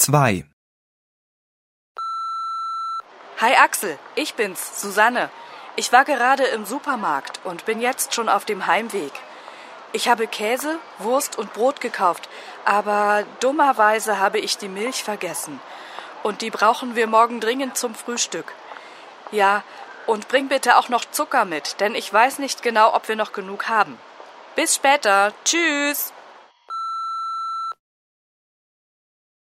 2. Hi Axel, ich bin's, Susanne. Ich war gerade im Supermarkt und bin jetzt schon auf dem Heimweg. Ich habe Käse, Wurst und Brot gekauft, aber dummerweise habe ich die Milch vergessen. Und die brauchen wir morgen dringend zum Frühstück. Ja, und bring bitte auch noch Zucker mit, denn ich weiß nicht genau, ob wir noch genug haben. Bis später. Tschüss.